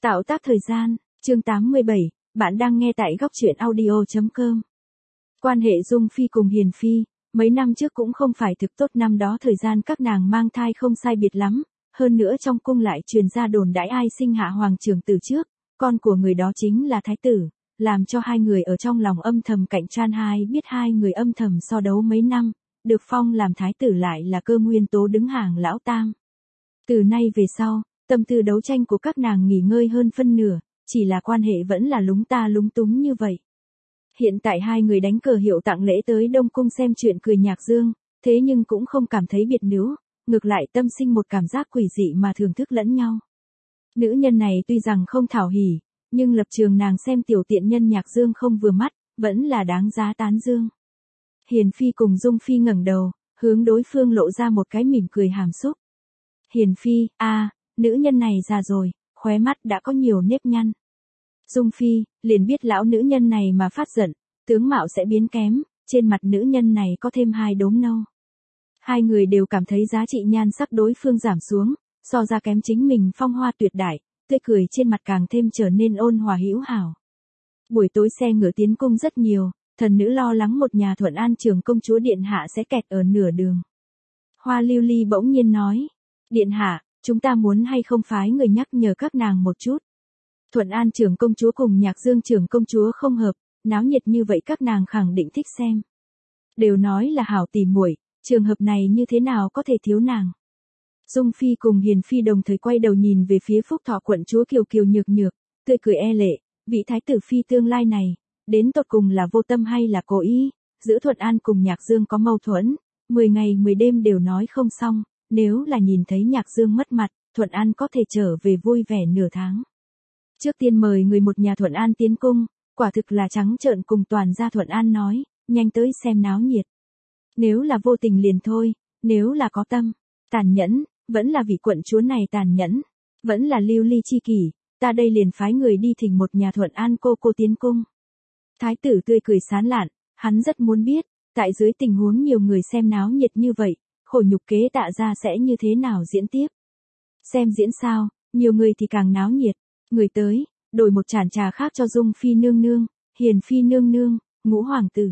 Tạo tác thời gian, chương 87, bạn đang nghe tại góc truyện audio.com. Quan hệ Dung Phi cùng Hiền Phi, mấy năm trước cũng không phải thực tốt, năm đó thời gian các nàng mang thai không sai biệt lắm, hơn nữa trong cung lại truyền ra đồn đãi ai sinh hạ hoàng trưởng tử trước, con của người đó chính là thái tử, làm cho hai người ở trong lòng âm thầm cạnh tranh, hai biết hai người âm thầm so đấu mấy năm, được phong làm thái tử lại là cơ nguyên tố đứng hàng lão tam. Từ nay về sau, tâm tư đấu tranh của các nàng nghỉ ngơi hơn phân nửa, chỉ là quan hệ vẫn là lúng ta lúng túng như vậy. Hiện tại hai người đánh cờ hiệu tặng lễ tới Đông Cung xem chuyện cười nhạc dương, thế nhưng cũng không cảm thấy biệt níu, ngược lại tâm sinh một cảm giác quỷ dị mà thưởng thức lẫn nhau. Nữ nhân này tuy rằng không thảo hỉ, nhưng lập trường nàng xem tiểu tiện nhân nhạc dương không vừa mắt, vẫn là đáng giá tán dương. Hiền Phi cùng Dung Phi ngẩng đầu, hướng đối phương lộ ra một cái mỉm cười hàm xúc. Hiền Phi, nữ nhân này già rồi, khóe mắt đã có nhiều nếp nhăn. Dung Phi, liền biết lão nữ nhân này mà phát giận, tướng mạo sẽ biến kém, trên mặt nữ nhân này có thêm 2 đốm nâu. Hai người đều cảm thấy giá trị nhan sắc đối phương giảm xuống, so ra kém chính mình phong hoa tuyệt đại, tươi cười trên mặt càng thêm trở nên ôn hòa hữu hảo. Buổi tối xe ngựa tiến cung rất nhiều, thần nữ lo lắng một nhà Thuận An trưởng công chúa điện hạ sẽ kẹt ở nửa đường. Hoa Lưu Ly bỗng nhiên nói, điện hạ, chúng ta muốn hay không phái người nhắc nhở các nàng một chút. Thuận An trưởng công chúa cùng Nhạc Dương trưởng công chúa không hợp, náo nhiệt như vậy các nàng khẳng định thích xem. Đều nói là hảo tỉ muội, trường hợp này như thế nào có thể thiếu nàng. Dung Phi cùng Hiền Phi đồng thời quay đầu nhìn về phía Phúc Thọ quận chúa kiều kiều nhược nhược, tươi cười e lệ, vị thái tử phi tương lai này, đến tột cùng là vô tâm hay là cố ý, giữa Thuận An cùng Nhạc Dương có mâu thuẫn, 10 ngày 10 đêm đều nói không xong, nếu là nhìn thấy Nhạc Dương mất mặt, Thuận An có thể trở về vui vẻ nửa tháng. Trước tiên mời người một nhà Thuận An tiến cung, quả thực là trắng trợn cùng toàn gia Thuận An nói, nhanh tới xem náo nhiệt. Nếu là vô tình liền thôi, nếu là có tâm, tàn nhẫn, vẫn là vị quận chúa này tàn nhẫn, vẫn là lưu ly chi kỷ, ta đây liền phái người đi thỉnh một nhà Thuận An cô tiến cung. Thái tử tươi cười sán lạn, hắn rất muốn biết, tại dưới tình huống nhiều người xem náo nhiệt như vậy, khổ nhục kế Tạ gia sẽ như thế nào diễn tiếp. Xem diễn sao, nhiều người thì càng náo nhiệt, người tới, đổi một chản trà khác cho Dung Phi nương nương, Hiền Phi nương nương, Ngũ hoàng tử.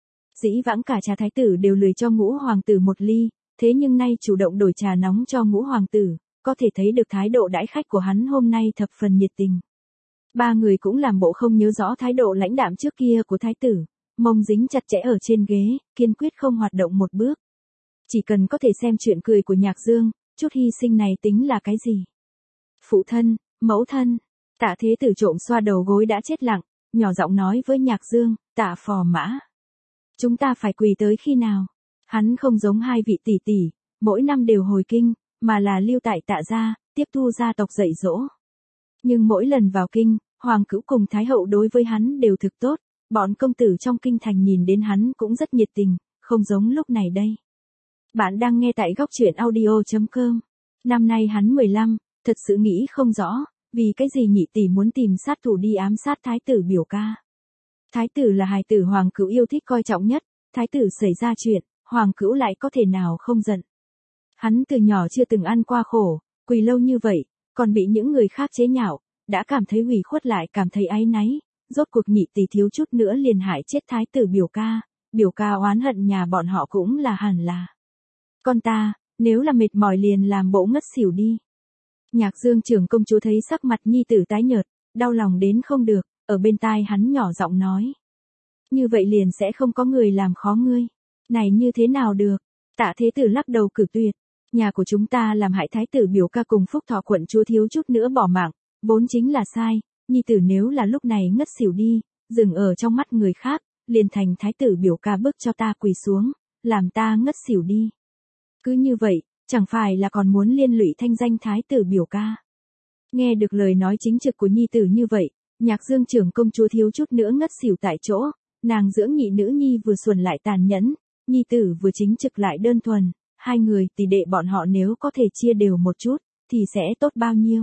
Dĩ vãng cả trà thái tử đều lười cho Ngũ hoàng tử một ly, thế nhưng nay chủ động đổi trà nóng cho Ngũ hoàng tử, có thể thấy được thái độ đãi khách của hắn hôm nay thập phần nhiệt tình. Ba người cũng làm bộ không nhớ rõ thái độ lãnh đạm trước kia của thái tử, mông dính chặt chẽ ở trên ghế, kiên quyết không hoạt động một bước. Chỉ cần có thể xem chuyện cười của Nhạc Dương, chút hy sinh này tính là cái gì? Phụ thân, mẫu thân, Tạ Thế Tử trộm xoa đầu gối đã chết lặng, nhỏ giọng nói với Nhạc Dương, Tạ Phò Mã. Chúng ta phải quỳ tới khi nào? Hắn không giống hai vị tỷ tỷ, mỗi năm đều hồi kinh, mà là lưu tại Tạ gia, tiếp thu gia tộc dạy dỗ. Nhưng mỗi lần vào kinh, Hoàng Cữu cùng Thái Hậu đối với hắn đều thực tốt, bọn công tử trong kinh thành nhìn đến hắn cũng rất nhiệt tình, không giống lúc này đây. Bạn đang nghe tại góc truyện audio.com. Năm nay hắn 15, thật sự nghĩ không rõ, vì cái gì nhị tỷ muốn tìm sát thủ đi ám sát thái tử biểu ca. Thái tử là hài tử Hoàng Cữu yêu thích coi trọng nhất, thái tử xảy ra chuyện, Hoàng Cữu lại có thể nào không giận. Hắn từ nhỏ chưa từng ăn qua khổ, quỳ lâu như vậy, còn bị những người khác chế nhạo, đã cảm thấy ủy khuất lại cảm thấy áy náy, rốt cuộc nhị tỷ thiếu chút nữa liền hại chết thái tử biểu ca oán hận nhà bọn họ cũng là hẳn là. Con ta, nếu là mệt mỏi liền làm bộ ngất xỉu đi. Nhạc Dương trưởng công chúa thấy sắc mặt nhi tử tái nhợt, đau lòng đến không được, ở bên tai hắn nhỏ giọng nói. Như vậy liền sẽ không có người làm khó ngươi. Này như thế nào được? Tạ Thế Tử lắc đầu cử tuyệt. Nhà của chúng ta làm hại thái tử biểu ca cùng Phúc Thọ quận chúa thiếu chút nữa bỏ mạng, vốn chính là sai, nhi tử nếu là lúc này ngất xỉu đi, dừng ở trong mắt người khác, liền thành thái tử biểu ca bức cho ta quỳ xuống, làm ta ngất xỉu đi. Cứ như vậy, chẳng phải là còn muốn liên lụy thanh danh thái tử biểu ca. Nghe được lời nói chính trực của nhi tử như vậy, Nhạc Dương trưởng công chúa thiếu chút nữa ngất xỉu tại chỗ, nàng dưỡng nhị nữ nhi vừa xuẩn lại tàn nhẫn, nhi tử vừa chính trực lại đơn thuần, hai người tỷ đệ bọn họ nếu có thể chia đều một chút, thì sẽ tốt bao nhiêu.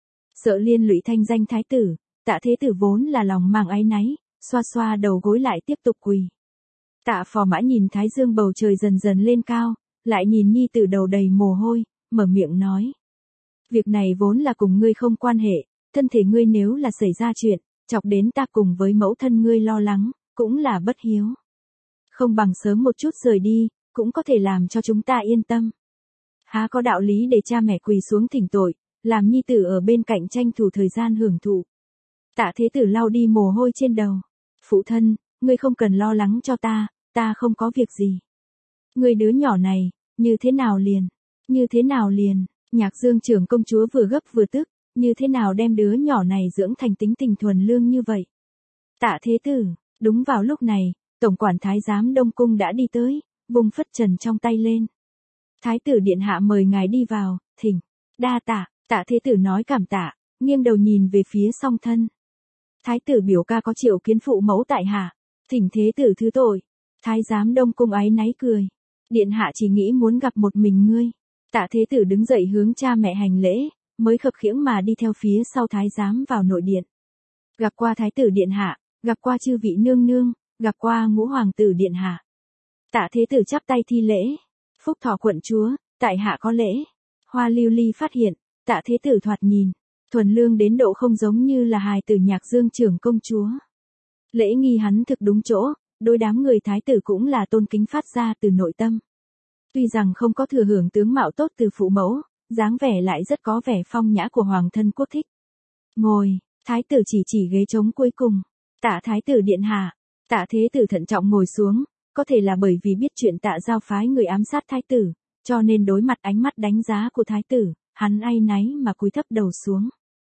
Sợ liên lụy thanh danh thái tử, Tạ Thế Tử vốn là lòng mang áy náy, xoa xoa đầu gối lại tiếp tục quỳ. Tạ Phò Mã nhìn thái dương bầu trời dần dần lên cao, lại nhìn nhi tử đầu đầy mồ hôi, mở miệng nói. Việc này vốn là cùng ngươi không quan hệ, thân thể ngươi nếu là xảy ra chuyện, chọc đến ta cùng với mẫu thân ngươi lo lắng, cũng là bất hiếu. Không bằng sớm một chút rời đi, cũng có thể làm cho chúng ta yên tâm. Há có đạo lý để cha mẹ quỳ xuống thỉnh tội, làm nhi tử ở bên cạnh tranh thủ thời gian hưởng thụ. Tạ Thế Tử lau đi mồ hôi trên đầu. Phụ thân, ngươi không cần lo lắng cho ta không có việc gì. Ngươi đứa nhỏ này, như thế nào liền, Nhạc Dương trưởng công chúa vừa gấp vừa tức, như thế nào đem đứa nhỏ này dưỡng thành tính tình thuần lương như vậy. Tạ Thế Tử, đúng vào lúc này, tổng quản thái giám Đông Cung đã đi tới, vung phất trần trong tay lên. Thái tử điện hạ mời ngài đi vào, thỉnh. Đa tạ, Tạ Thế Tử nói cảm tạ, nghiêng đầu nhìn về phía song thân. Thái tử biểu ca có triệu kiến phụ mẫu tại hạ, thỉnh thế tử thứ tội. Thái giám Đông Cung áy náy cười. Điện hạ chỉ nghĩ muốn gặp một mình ngươi. Tạ Thế Tử đứng dậy hướng cha mẹ hành lễ, mới khập khiễng mà đi theo phía sau thái giám vào nội điện. Gặp qua thái tử điện hạ, gặp qua chư vị nương nương, gặp qua ngũ hoàng tử điện hạ. Tạ Thế Tử chắp tay thi lễ. Phúc Thọ quận chúa, tại hạ có lễ. Hoa Lưu Ly phát hiện, Tạ Thế Tử thoạt nhìn, thuần lương đến độ không giống như là hài tử Nhạc Dương trưởng công chúa. Lễ nghi hắn thực đúng chỗ, đối đám người thái tử cũng là tôn kính phát ra từ nội tâm. Tuy rằng không có thừa hưởng tướng mạo tốt từ phụ mẫu, dáng vẻ lại rất có vẻ phong nhã của hoàng thân quốc thích. Ngồi, thái tử chỉ ghế trống cuối cùng. Tạ thái tử điện hạ. Tạ Thế Tử thận trọng ngồi xuống, có thể là bởi vì biết chuyện Tạ Giao phái người ám sát thái tử, cho nên đối mặt ánh mắt đánh giá của thái tử, hắn áy náy mà cúi thấp đầu xuống.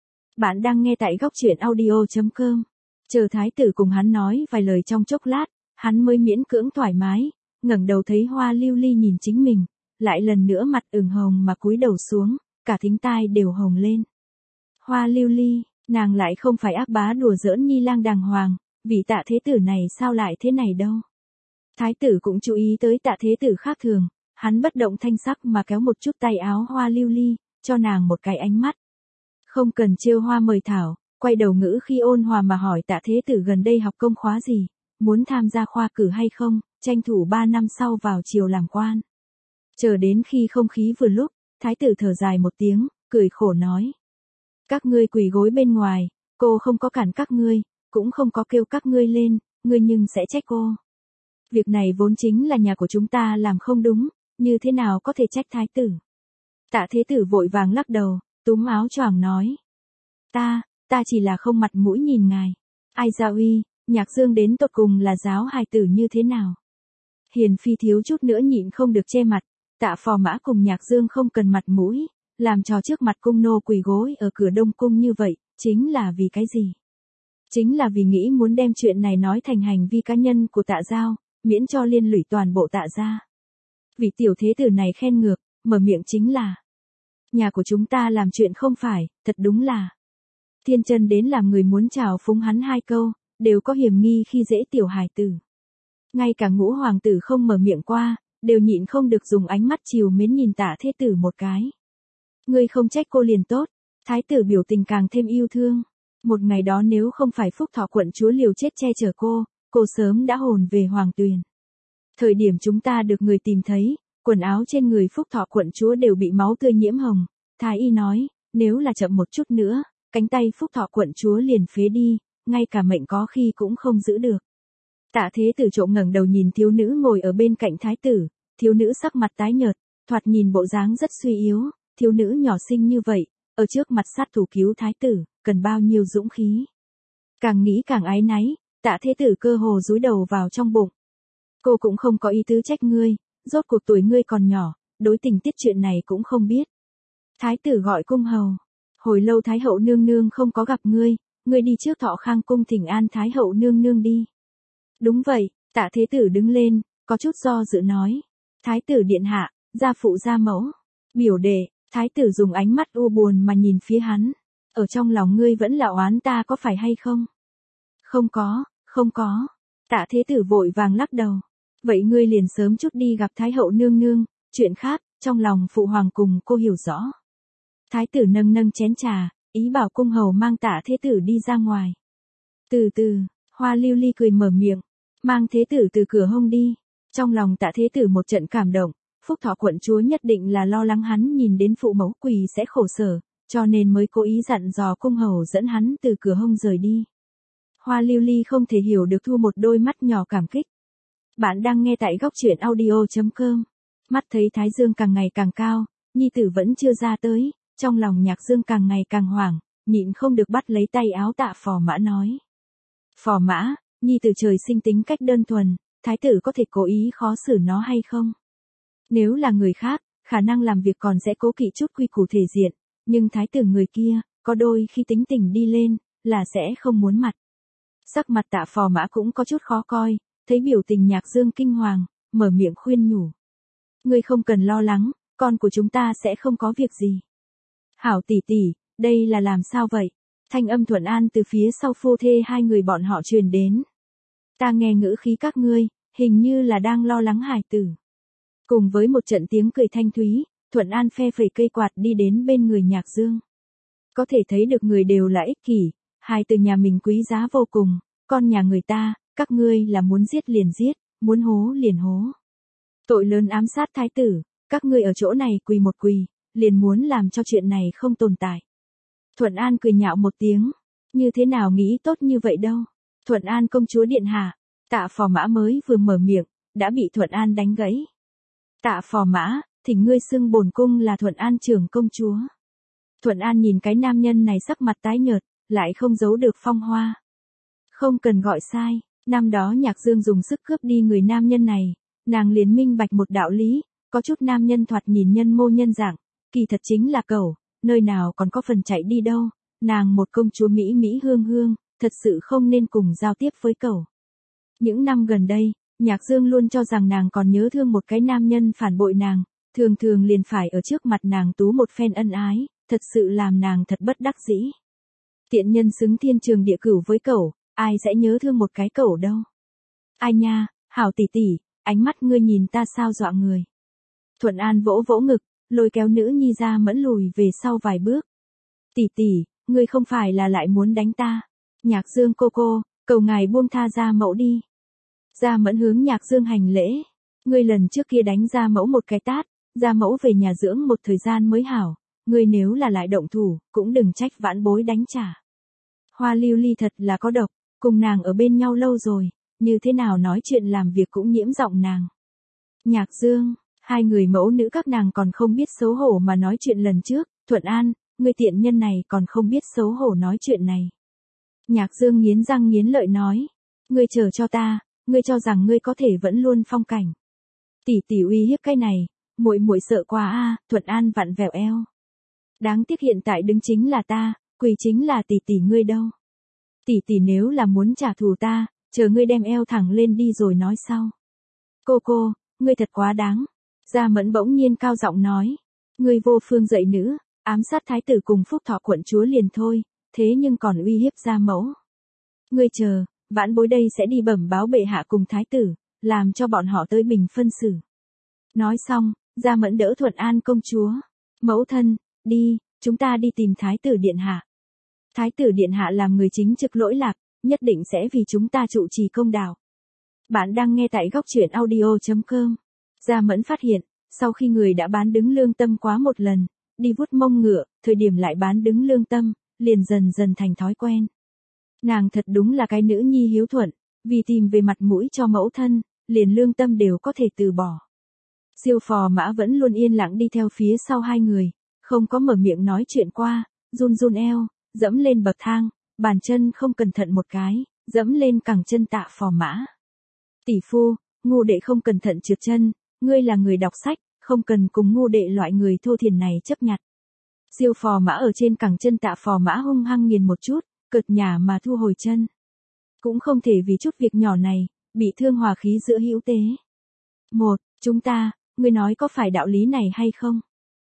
Bạn đang nghe tại góc truyện audio.com. Chờ thái tử cùng hắn nói vài lời trong chốc lát, hắn mới miễn cưỡng thoải mái, ngẩng đầu thấy Hoa Lưu Ly nhìn chính mình, lại lần nữa mặt ửng hồng mà cúi đầu xuống, cả thính tai đều hồng lên. Hoa Lưu Ly, nàng lại không phải ác bá đùa giỡn nhi lang đàng hoàng, vị Tạ Thế Tử này sao lại thế này đâu. Thái tử cũng chú ý tới Tạ Thế Tử khác thường, hắn bất động thanh sắc mà kéo một chút tay áo Hoa Lưu Ly, cho nàng một cái ánh mắt. Không cần trêu hoa mời thảo, quay đầu ngữ khi ôn hòa mà hỏi Tạ Thế Tử gần đây học công khóa gì, muốn tham gia khoa cử hay không, tranh thủ 3 năm sau vào triều làm quan. Chờ đến khi không khí vừa lúc, thái tử thở dài một tiếng, cười khổ nói. Các ngươi quỳ gối bên ngoài, cô không có cản các ngươi, cũng không có kêu các ngươi lên, ngươi nhưng sẽ trách cô. Việc này vốn chính là nhà của chúng ta làm không đúng, như thế nào có thể trách thái tử. Tạ Thế Tử vội vàng lắc đầu, túm áo choàng nói. Ta chỉ là không mặt mũi nhìn ngài. Ai ra uy, Nhạc Dương đến tột cùng là giáo hài tử như thế nào. Hiền phi thiếu chút nữa nhịn không được che mặt, Tạ Phò Mã cùng Nhạc Dương không cần mặt mũi, làm trò trước mặt cung nô quỳ gối ở cửa Đông Cung như vậy, chính là vì cái gì? Chính là vì nghĩ muốn đem chuyện này nói thành hành vi cá nhân của Tạ Giao, miễn cho liên lụy toàn bộ Tạ gia. Vị tiểu thế tử này khen ngược, mở miệng chính là. Nhà của chúng ta làm chuyện không phải, thật đúng là. Thiên chân đến làm người muốn chào phúng hắn 2 câu, đều có hiểm nghi khi dễ tiểu hài tử. Ngay cả ngũ hoàng tử không mở miệng qua, đều nhịn không được dùng ánh mắt trìu mến nhìn Tạ Thế Tử một cái. Ngươi không trách cô liền tốt, thái tử biểu tình càng thêm yêu thương. Một ngày đó nếu không phải Phúc Thọ quận chúa liều chết che chở cô sớm đã hồn về hoàng tuyền. Thời điểm chúng ta được người tìm thấy, quần áo trên người Phúc Thọ quận chúa đều bị máu tươi nhiễm hồng. Thái y nói, nếu là chậm một chút nữa, cánh tay Phúc Thọ quận chúa liền phế đi, ngay cả mệnh có khi cũng không giữ được. Tạ Thế Tử trộm ngẩng đầu nhìn thiếu nữ ngồi ở bên cạnh thái tử, thiếu nữ sắc mặt tái nhợt, thoạt nhìn bộ dáng rất suy yếu, thiếu nữ nhỏ xinh như vậy, ở trước mặt sát thủ cứu thái tử, cần bao nhiêu dũng khí. Càng nghĩ càng áy náy, Tạ Thế Tử cơ hồ dúi đầu vào trong bụng. Cô cũng không có ý tứ trách ngươi, rốt cuộc tuổi ngươi còn nhỏ, đối tình tiết chuyện này cũng không biết. Thái tử gọi cung hầu. Hồi lâu Thái hậu nương nương không có gặp ngươi đi trước Thọ Khang cung thỉnh an Thái hậu nương nương đi. Đúng vậy, Tạ Thế Tử đứng lên, có chút do dự nói. Thái tử điện hạ, gia phụ gia mẫu. Biểu đệ, thái tử dùng ánh mắt u buồn mà nhìn phía hắn. Ở trong lòng ngươi vẫn là oán ta có phải hay không? Không có. Tạ Thế Tử vội vàng lắc đầu. Vậy ngươi liền sớm chút đi gặp Thái hậu nương nương, chuyện khác, trong lòng phụ hoàng cùng cô hiểu rõ. Thái tử nâng chén trà, ý bảo cung hầu mang Tạ Thế Tử đi ra ngoài. Từ từ, Hoa Lưu Ly cười mở miệng, mang Thế Tử từ cửa hông đi. Trong lòng Tạ Thế Tử một trận cảm động, Phúc Thọ quận chúa nhất định là lo lắng hắn nhìn đến phụ mẫu quỳ sẽ khổ sở, cho nên mới cố ý dặn dò cung hầu dẫn hắn từ cửa hông rời đi. Hoa Lưu Ly không thể hiểu được thu một đôi mắt nhỏ cảm kích. Bạn đang nghe tại góc truyện audio.com. Mắt thấy Thái Dương càng ngày càng cao, nhi tử vẫn chưa ra tới, trong lòng Nhạc Dương càng ngày càng hoảng, nhịn không được bắt lấy tay áo Tạ Phò Mã nói. Phò Mã, nhi tử trời sinh tính cách đơn thuần, thái tử có thể cố ý khó xử nó hay không? Nếu là người khác, khả năng làm việc còn sẽ cố kỵ chút quy củ thể diện, nhưng thái tử người kia, có đôi khi tính tình đi lên, là sẽ không muốn mặt. Sắc mặt Tạ Phò Mã cũng có chút khó coi, thấy biểu tình Nhạc Dương kinh hoàng, mở miệng khuyên nhủ. Ngươi không cần lo lắng, con của chúng ta sẽ không có việc gì. Hảo tỷ tỷ, đây là làm sao vậy? Thanh âm Thuận An từ phía sau phu thê hai người bọn họ truyền đến. Ta nghe ngữ khí các ngươi, hình như là đang lo lắng hài tử. Cùng với một trận tiếng cười thanh thúy, Thuận An phe phẩy cây quạt đi đến bên người Nhạc Dương. Có thể thấy được người đều là ích kỷ, hài tử nhà mình quý giá vô cùng, con nhà người ta, các ngươi là muốn giết liền giết, muốn hố liền hố. Tội lớn ám sát thái tử, các ngươi ở chỗ này quỳ một quỳ, liền muốn làm cho chuyện này không tồn tại. Thuận An cười nhạo một tiếng, như thế nào nghĩ tốt như vậy đâu. Thuận An công chúa điện hạ, Tạ Phò Mã mới vừa mở miệng, đã bị Thuận An đánh gãy. Tạ Phò Mã, thỉnh ngươi xưng bổn cung là Thuận An trưởng công chúa. Thuận An nhìn cái nam nhân này sắc mặt tái nhợt, lại không giấu được phong hoa. Không cần gọi sai, năm đó Nhạc Dương dùng sức cướp đi người nam nhân này, nàng liền minh bạch một đạo lý, có chút nam nhân thoạt nhìn nhân mô nhân dạng, kỳ thật chính là cẩu, nơi nào còn có phần chạy đi đâu, nàng một công chúa Mỹ Mỹ hương hương, thật sự không nên cùng giao tiếp với cẩu. Những năm gần đây, Nhạc Dương luôn cho rằng nàng còn nhớ thương một cái nam nhân phản bội nàng, thường thường liền phải ở trước mặt nàng tú một phen ân ái, thật sự làm nàng thật bất đắc dĩ. Tiện nhân xứng thiên trường địa cửu với cẩu, ai sẽ nhớ thương một cái cẩu đâu. Ai nha, hảo tỷ tỷ, ánh mắt ngươi nhìn ta sao dọa người. Thuận An vỗ vỗ ngực, lôi kéo nữ nhi ra mẫn lùi về sau vài bước. Tỷ tỷ, ngươi không phải là lại muốn đánh ta. Nhạc Dương cô, cầu ngài buông tha Gia Mẫu đi. Gia Mẫn hướng Nhạc Dương hành lễ. Ngươi lần trước kia đánh Gia Mẫu một cái tát, Gia Mẫu về nhà dưỡng một thời gian mới hảo. Ngươi nếu là lại động thủ, cũng đừng trách vãn bối đánh trả. Hoa Lưu Ly thật là có độc, cùng nàng ở bên nhau lâu rồi, như thế nào nói chuyện làm việc cũng nhiễm giọng nàng. Nhạc Dương, hai người mẫu nữ các nàng còn không biết xấu hổ mà nói chuyện lần trước, Thuận An, ngươi tiện nhân này còn không biết xấu hổ nói chuyện này. Nhạc Dương nghiến răng nghiến lợi nói, ngươi chờ cho ta, ngươi cho rằng ngươi có thể vẫn luôn phong cảnh. Tỷ tỷ uy hiếp cái này, muội muội sợ quá a. Thuận An vặn vẹo eo. Đáng tiếc hiện tại đứng chính là ta, quỳ chính là tỷ tỷ ngươi đâu. Tỷ tỷ nếu là muốn trả thù ta, chờ ngươi đem eo thẳng lên đi rồi nói sau. Cô, ngươi thật quá đáng. Gia Mẫn bỗng nhiên cao giọng nói, ngươi vô phương dạy nữ, ám sát thái tử cùng Phúc Thọ quận chúa liền thôi, thế nhưng còn uy hiếp Gia Mẫu. Ngươi chờ, vãn bối đây sẽ đi bẩm báo bệ hạ cùng thái tử, làm cho bọn họ tới bình phân xử. Nói xong, Gia Mẫn đỡ Thuận An công chúa. Mẫu thân, đi, chúng ta đi tìm thái tử điện hạ. Thái tử điện hạ làm người chính trực lỗi lạc, nhất định sẽ vì chúng ta trụ trì công đạo. Bạn đang nghe tại góc truyện audio.com. Gia Mẫn phát hiện, sau khi người đã bán đứng lương tâm quá một lần, đi vuốt mông ngựa, thời điểm lại bán đứng lương tâm, liền dần dần thành thói quen. Nàng thật đúng là cái nữ nhi hiếu thuận, vì tìm về mặt mũi cho mẫu thân, liền lương tâm đều có thể từ bỏ. Siêu Phò Mã vẫn luôn yên lặng đi theo phía sau hai người, không có mở miệng nói chuyện qua, run eo, dẫm lên bậc thang, bàn chân không cẩn thận một cái, dẫm lên cẳng chân Tạ Phò Mã. Tỷ phu, ngu đệ không cẩn thận trượt chân, ngươi là người đọc sách, không cần cùng ngu đệ loại người thô thiển này chấp nhặt. Siêu Phò Mã ở trên cẳng chân Tạ Phò Mã hung hăng nghiền một chút, cợt nhả mà thu hồi chân. Cũng không thể vì chút việc nhỏ này, bị thương hòa khí giữa hữu tế. Chúng ta, ngươi nói có phải đạo lý này hay không?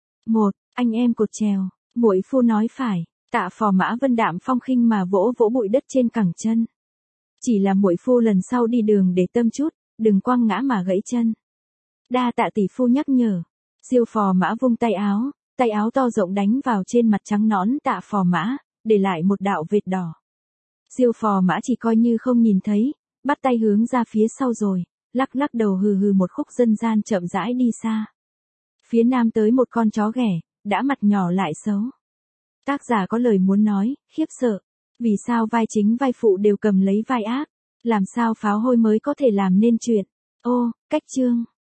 Anh em cột chèo, muội phu nói phải. Tạ Phò Mã vân đạm phong khinh mà vỗ vỗ bụi đất trên cẳng chân. Chỉ là muội phu lần sau đi đường để tâm chút, đừng quăng ngã mà gãy chân. Đa tạ tỷ phu nhắc nhở. Siêu Phò Mã vung tay áo to rộng đánh vào trên mặt trắng nõn Tạ Phò Mã, để lại một đạo vệt đỏ. Siêu Phò Mã chỉ coi như không nhìn thấy, bắt tay hướng ra phía sau rồi, lắc đầu hừ một khúc dân gian chậm rãi đi xa. Phía nam tới một con chó ghẻ, đã mặt nhỏ lại xấu. Tác giả có lời muốn nói, khiếp sợ. Vì sao vai chính vai phụ đều cầm lấy vai ác? Làm sao pháo hôi mới có thể làm nên chuyện? Ô, cách chương.